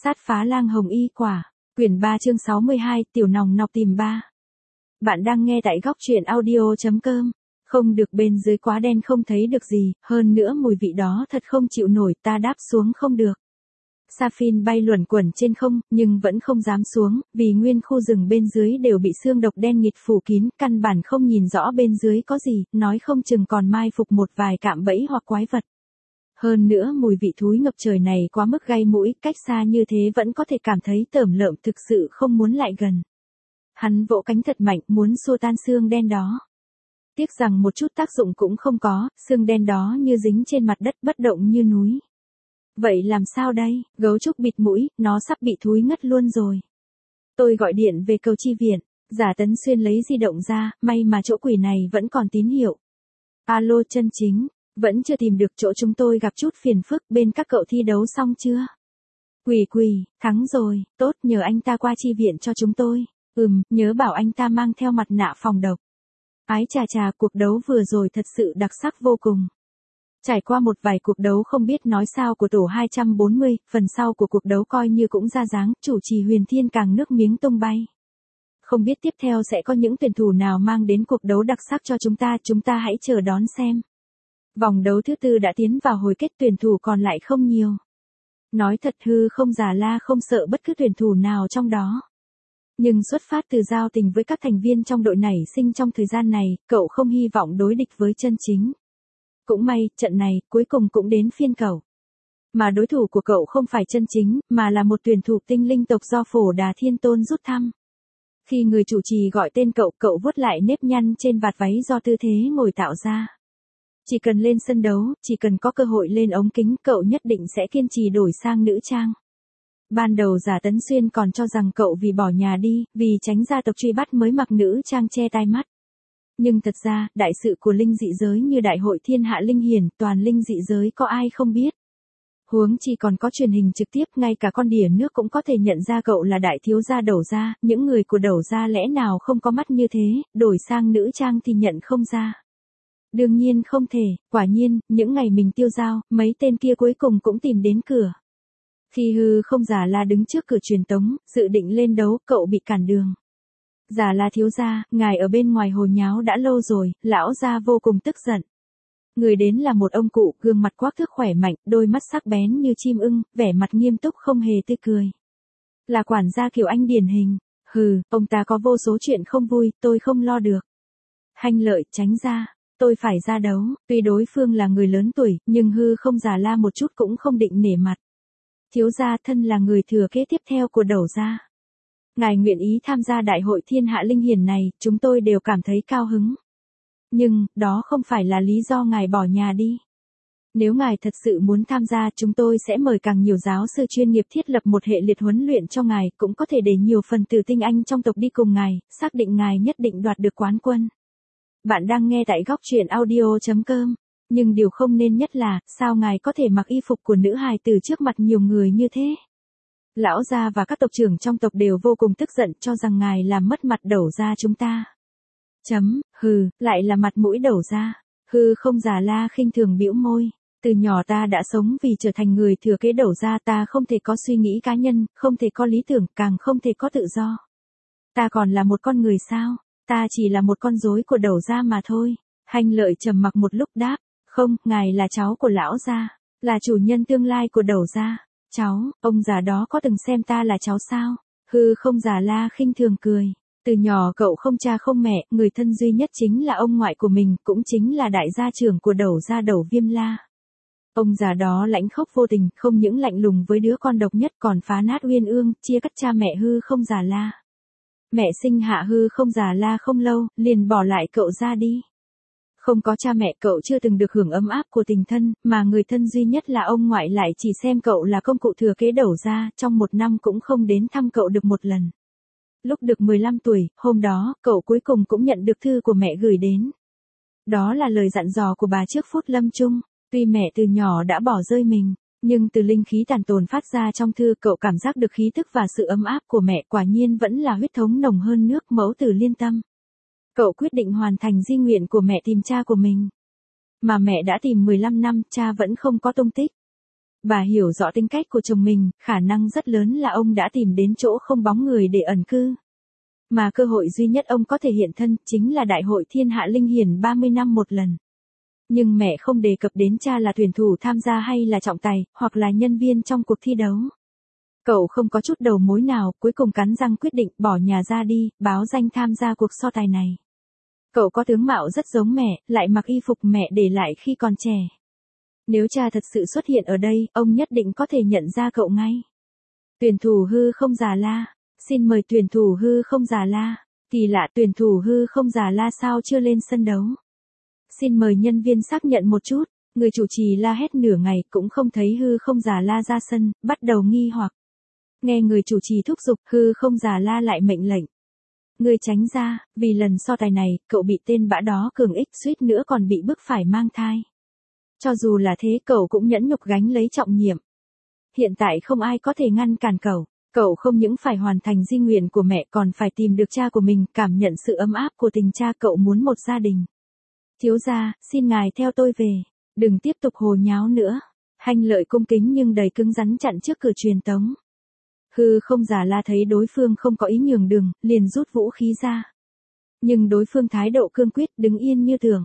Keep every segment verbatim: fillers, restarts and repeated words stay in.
Sát phá lang hồng y quả, quyển ba chương sáu mươi hai, tiểu nòng nọc tìm ba. Bạn đang nghe tại góc truyện audio chấm com. Không được, bên dưới quá đen không thấy được gì, hơn nữa mùi vị đó thật không chịu nổi, ta đáp xuống không được. Sapphire bay luẩn quẩn trên không, nhưng vẫn không dám xuống, vì nguyên khu rừng bên dưới đều bị xương độc đen nghịt phủ kín, căn bản không nhìn rõ bên dưới có gì, nói không chừng còn mai phục một vài cạm bẫy hoặc quái vật. Hơn nữa mùi vị thúi ngập trời này quá mức gây mũi, cách xa như thế vẫn có thể cảm thấy tởm lợm, thực sự không muốn lại gần. Hắn vỗ cánh thật mạnh, muốn xua tan xương đen đó. Tiếc rằng một chút tác dụng cũng không có, xương đen đó như dính trên mặt đất bất động như núi. Vậy làm sao đây, gấu trúc bịt mũi, nó sắp bị thúi ngất luôn rồi. Tôi gọi điện về cầu chi viện, Giả Tấn Xuyên lấy di động ra, may mà chỗ quỷ này vẫn còn tín hiệu. Alo Chân Chính, vẫn chưa tìm được chỗ chúng tôi gặp chút phiền phức, bên các cậu thi đấu xong chưa? Quỷ quỷ, thắng rồi, tốt, nhờ anh ta qua chi viện cho chúng tôi. Ừm, nhớ bảo anh ta mang theo mặt nạ phòng độc. Ái chà chà, cuộc đấu vừa rồi thật sự đặc sắc vô cùng. Trải qua một vài cuộc đấu không biết nói sao của tổ hai trăm bốn mươi, phần sau của cuộc đấu coi như cũng ra dáng, chủ trì Huyền Thiên càng nước miếng tung bay. Không biết tiếp theo sẽ có những tuyển thủ nào mang đến cuộc đấu đặc sắc cho chúng ta, chúng ta hãy chờ đón xem. Vòng đấu thứ tư đã tiến vào hồi kết, tuyển thủ còn lại không nhiều. Nói thật, Hư Không Già La không sợ bất cứ tuyển thủ nào trong đó. Nhưng xuất phát từ giao tình với các thành viên trong đội nảy sinh trong thời gian này, cậu không hy vọng đối địch với Chân Chính. Cũng may, trận này, cuối cùng cũng đến phiên cậu. Mà đối thủ của cậu không phải Chân Chính, mà là một tuyển thủ tinh linh tộc do Phổ Đà Thiên Tôn rút thăm. Khi người chủ trì gọi tên cậu, cậu vuốt lại nếp nhăn trên vạt váy do tư thế ngồi tạo ra. Chỉ cần lên sân đấu, chỉ cần có cơ hội lên ống kính, cậu nhất định sẽ kiên trì đổi sang nữ trang. Ban đầu Giả Tấn Xuyên còn cho rằng cậu vì bỏ nhà đi, vì tránh gia tộc truy bắt mới mặc nữ trang che tai mắt. Nhưng thật ra, đại sự của linh dị giới như đại hội thiên hạ linh hiển, toàn linh dị giới có ai không biết. Huống chi còn có truyền hình trực tiếp, ngay cả con đỉa nước cũng có thể nhận ra cậu là đại thiếu gia Đẩu gia, những người của Đẩu gia lẽ nào không có mắt như thế, đổi sang nữ trang thì nhận không ra. Đương nhiên không thể, quả nhiên, những ngày mình tiêu dao, mấy tên kia cuối cùng cũng tìm đến cửa. Khi Hư Không Già La đứng trước cửa truyền tống, dự định lên đấu, cậu bị cản đường. Già La thiếu gia, ngài ở bên ngoài hồ nháo đã lâu rồi, lão gia vô cùng tức giận. Người đến là một ông cụ, gương mặt quắc thước khỏe mạnh, đôi mắt sắc bén như chim ưng, vẻ mặt nghiêm túc không hề tươi cười. Là quản gia Kiều Anh điển hình. Hừ, ông ta có vô số chuyện không vui, tôi không lo được. Hanh Lợi, tránh ra. Tôi phải ra đấu, tuy đối phương là người lớn tuổi, nhưng Hư Không Già La một chút cũng không định nể mặt. Thiếu gia, thân là người thừa kế tiếp theo của Đẩu gia. Ngài nguyện ý tham gia đại hội thiên hạ linh hiển này, chúng tôi đều cảm thấy cao hứng. Nhưng, đó không phải là lý do ngài bỏ nhà đi. Nếu ngài thật sự muốn tham gia, chúng tôi sẽ mời càng nhiều giáo sư chuyên nghiệp thiết lập một hệ liệt huấn luyện cho ngài, cũng có thể để nhiều phần tử tinh anh trong tộc đi cùng ngài, xác định ngài nhất định đoạt được quán quân. Bạn đang nghe tại góc truyện audio chấm com. Nhưng điều không nên nhất là, sao ngài có thể mặc y phục của nữ hài từ trước mặt nhiều người như thế? Lão gia và các tộc trưởng trong tộc đều vô cùng tức giận, cho rằng ngài làm mất mặt Đẩu gia chúng ta. Chấm, hừ, lại là mặt mũi Đẩu gia. Hư Không Già La khinh thường bĩu môi. Từ nhỏ ta đã sống vì trở thành người thừa kế Đẩu gia, ta không thể có suy nghĩ cá nhân, không thể có lý tưởng, càng không thể có tự do. Ta còn là một con người sao? Ta chỉ là một con rối của Đẩu gia mà thôi. Hanh Lợi trầm mặc một lúc đáp, không, ngài là cháu của lão gia, là chủ nhân tương lai của Đẩu gia. Cháu, ông già đó có từng xem ta là cháu sao? Hư Không Già La khinh thường cười. Từ nhỏ cậu không cha không mẹ, người thân duy nhất chính là ông ngoại của mình, cũng chính là đại gia trưởng của Đẩu gia Đẩu Viêm La. Ông già đó lãnh khốc vô tình, không những lạnh lùng với đứa con độc nhất còn phá nát uyên ương, chia cắt cha mẹ Hư Không Già La. Mẹ sinh hạ Hư Không Già La không lâu, liền bỏ lại cậu ra đi. Không có cha mẹ, cậu chưa từng được hưởng ấm áp của tình thân, mà người thân duy nhất là ông ngoại lại chỉ xem cậu là công cụ thừa kế Đẩu gia, trong một năm cũng không đến thăm cậu được một lần. Lúc được mười lăm tuổi, hôm đó, cậu cuối cùng cũng nhận được thư của mẹ gửi đến. Đó là lời dặn dò của bà trước phút lâm chung. Tuy mẹ từ nhỏ đã bỏ rơi mình, nhưng từ linh khí tàn tồn phát ra trong thư, cậu cảm giác được khí tức và sự ấm áp của mẹ, quả nhiên vẫn là huyết thống nồng hơn nước, mẫu tử liên tâm. Cậu quyết định hoàn thành di nguyện của mẹ, tìm cha của mình. Mà mẹ đã tìm mười lăm năm, cha vẫn không có tung tích. Bà hiểu rõ tính cách của chồng mình, khả năng rất lớn là ông đã tìm đến chỗ không bóng người để ẩn cư. Mà cơ hội duy nhất ông có thể hiện thân chính là Đại hội Thiên Hạ Linh Hiển ba mươi năm một lần. Nhưng mẹ không đề cập đến cha là tuyển thủ tham gia hay là trọng tài, hoặc là nhân viên trong cuộc thi đấu. Cậu không có chút đầu mối nào, cuối cùng cắn răng quyết định bỏ nhà ra đi, báo danh tham gia cuộc so tài này. Cậu có tướng mạo rất giống mẹ, lại mặc y phục mẹ để lại khi còn trẻ. Nếu cha thật sự xuất hiện ở đây, ông nhất định có thể nhận ra cậu ngay. Tuyển thủ hư không Già La. Xin mời tuyển thủ hư không Già La. Kỳ lạ, tuyển thủ hư không Già La sao chưa lên sân đấu? Xin mời nhân viên xác nhận một chút. Người chủ trì la hét nửa ngày cũng không thấy hư không Già La ra sân, bắt đầu nghi hoặc. Nghe người chủ trì thúc giục, hư không Già La lại mệnh lệnh. Người tránh ra, vì lần so tài này, cậu bị tên bã đó cường ích suýt nữa còn bị bức phải mang thai. Cho dù là thế cậu cũng nhẫn nhục gánh lấy trọng nhiệm. Hiện tại không ai có thể ngăn cản cậu. Cậu không những phải hoàn thành di nguyện của mẹ còn phải tìm được cha của mình, cảm nhận sự ấm áp của tình cha. Cậu muốn một gia đình. Thiếu gia, xin ngài theo tôi về. Đừng tiếp tục hồ nháo nữa. Hanh Lợi cung kính nhưng đầy cứng rắn chặn trước cửa truyền tống. Hư không Già La thấy đối phương không có ý nhường đường, liền rút vũ khí ra. Nhưng đối phương thái độ cương quyết, đứng yên như thường.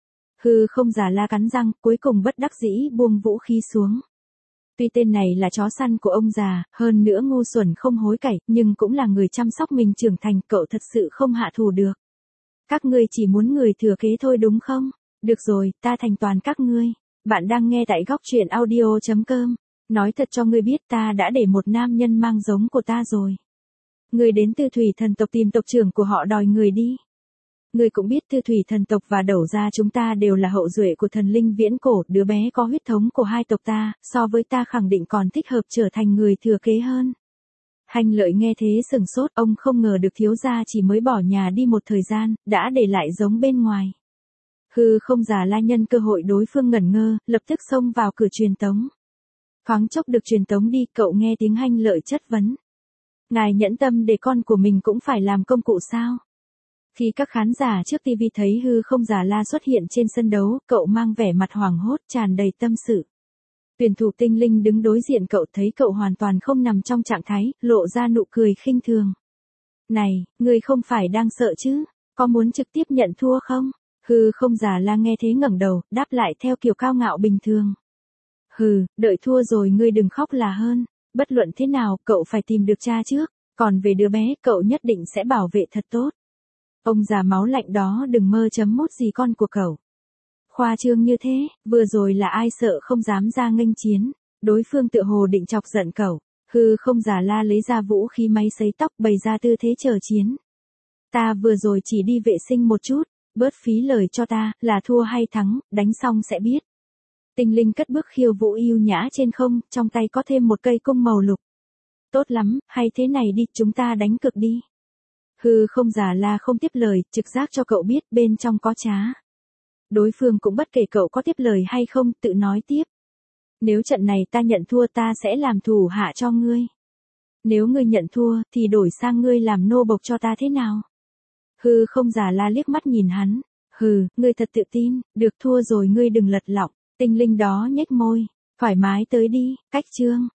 Hư không Già La cắn răng, cuối cùng bất đắc dĩ buông vũ khí xuống. Tuy tên này là chó săn của ông già, hơn nữa ngu xuẩn không hối cải, nhưng cũng là người chăm sóc mình trưởng thành, cậu thật sự không hạ thủ được. Các ngươi chỉ muốn người thừa kế thôi đúng không? Được rồi, ta thành toàn các ngươi. Bạn đang nghe tại góc truyện audio chấm com. Nói thật cho ngươi biết ta đã để một nam nhân mang giống của ta rồi. Ngươi đến Tư Thủy thần tộc tìm tộc trưởng của họ đòi người đi. Ngươi cũng biết Tư Thủy thần tộc và Đẩu gia chúng ta đều là hậu duệ của thần linh viễn cổ, đứa bé có huyết thống của hai tộc ta, so với ta khẳng định còn thích hợp trở thành người thừa kế hơn. Hanh Lợi nghe thế sừng sốt, ông không ngờ được thiếu gia chỉ mới bỏ nhà đi một thời gian, đã để lại giống bên ngoài. Hư không Già La nhân cơ hội đối phương ngẩn ngơ, lập tức xông vào cửa truyền tống. Thoáng chốc được truyền tống đi, cậu nghe tiếng Hanh Lợi chất vấn. Ngài nhẫn tâm để con của mình cũng phải làm công cụ sao? Khi các khán giả trước ti vi thấy hư không Già La xuất hiện trên sân đấu, cậu mang vẻ mặt hoảng hốt tràn đầy tâm sự. Tuyển thủ tinh linh đứng đối diện cậu thấy cậu hoàn toàn không nằm trong trạng thái, lộ ra nụ cười khinh thường. Này, ngươi không phải đang sợ chứ? Có muốn trực tiếp nhận thua không? Hư không Già La nghe thế ngẩng đầu, đáp lại theo kiểu cao ngạo bình thường. Hừ, đợi thua rồi ngươi đừng khóc là hơn. Bất luận thế nào, cậu phải tìm được cha trước. Còn về đứa bé, cậu nhất định sẽ bảo vệ thật tốt. Ông già máu lạnh đó đừng mơ chấm mốt gì con của cậu. Khoa trương như thế, vừa rồi là ai sợ không dám ra nghênh chiến. Đối phương tựa hồ định chọc giận cậu. Hư không Già La lấy ra vũ khí máy sấy tóc bày ra tư thế chờ chiến. Ta vừa rồi chỉ đi vệ sinh một chút, bớt phí lời cho ta, là thua hay thắng, đánh xong sẽ biết. Tinh linh cất bước khiêu vũ yêu nhã trên không, trong tay có thêm một cây cung màu lục. Tốt lắm, hay thế này đi, chúng ta đánh cược đi. Hư không Già La không tiếp lời, trực giác cho cậu biết bên trong có trá. Đối phương cũng bất kể cậu có tiếp lời hay không, tự nói tiếp. Nếu trận này ta nhận thua ta sẽ làm thủ hạ cho ngươi. Nếu ngươi nhận thua, thì đổi sang ngươi làm nô bộc cho ta thế nào? Hư không Già La liếc mắt nhìn hắn. Hừ, ngươi thật tự tin, được thua rồi ngươi đừng lật lọng. Tinh linh đó nhếch môi. Thoải mái tới đi, cách chương.